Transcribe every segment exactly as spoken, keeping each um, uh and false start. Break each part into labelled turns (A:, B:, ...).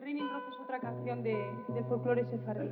A: Raining Roth es otra canción de, del folclore sefardí.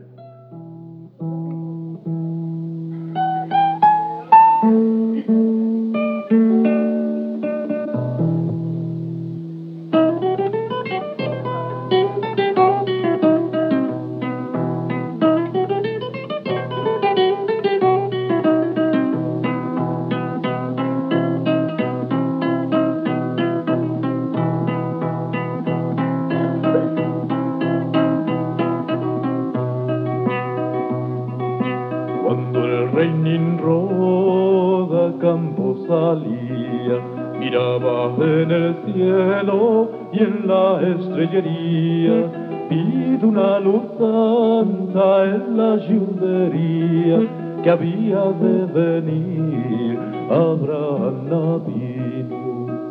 B: Cuando el Raining Roth a campo salía, miraba en el cielo y en la estrellería, pido una luz santa en la yundería, que había de venir Abraham Navino.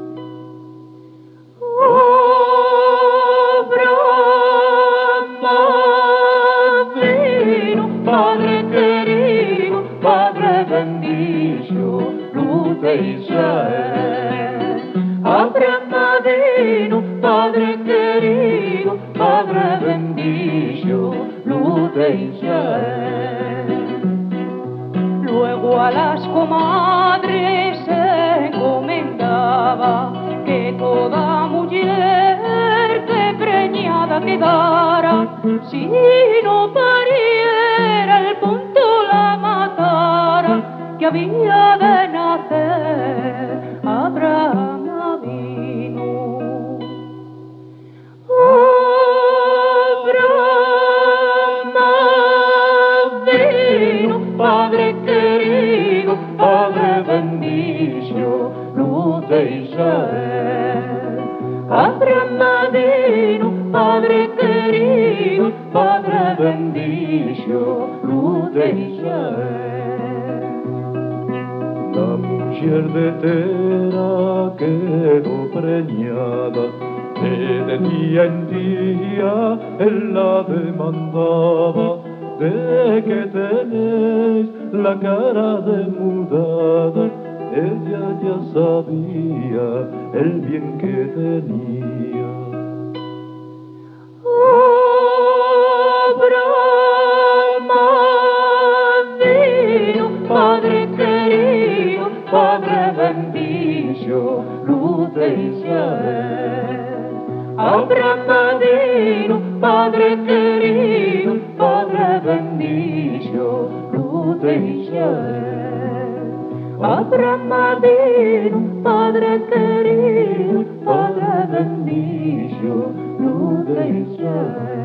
C: Padre querido, Padre bendito, luz de Israel. Abraham Navino, Padre querido, Padre bendito, luz de Israel.
A: Luego a las comadres se encomendaba que toda mujer que preñada quedara, si no pariera el punto la matara, que había de nacer Abraham Avinu. Abraham
C: Avinu, Padre querido, Padre bendito, luz de Israel. Abraham Avinu, Padre querido, Padre bendito, luz de Israel.
B: La mujer de Tera quedó preñada, de día en día él la demandaba, de que tenéis la cara demudada. Ella ya sabía el bien que tenía.
C: Abraham Avinu, Padre querido, Padre bendito, luz de Israel. Abraham Avinu, Padre querido, Padre bendito, luz de Israel. Abraham Avinu, Padre querido, Padre bendito, luz de Israel.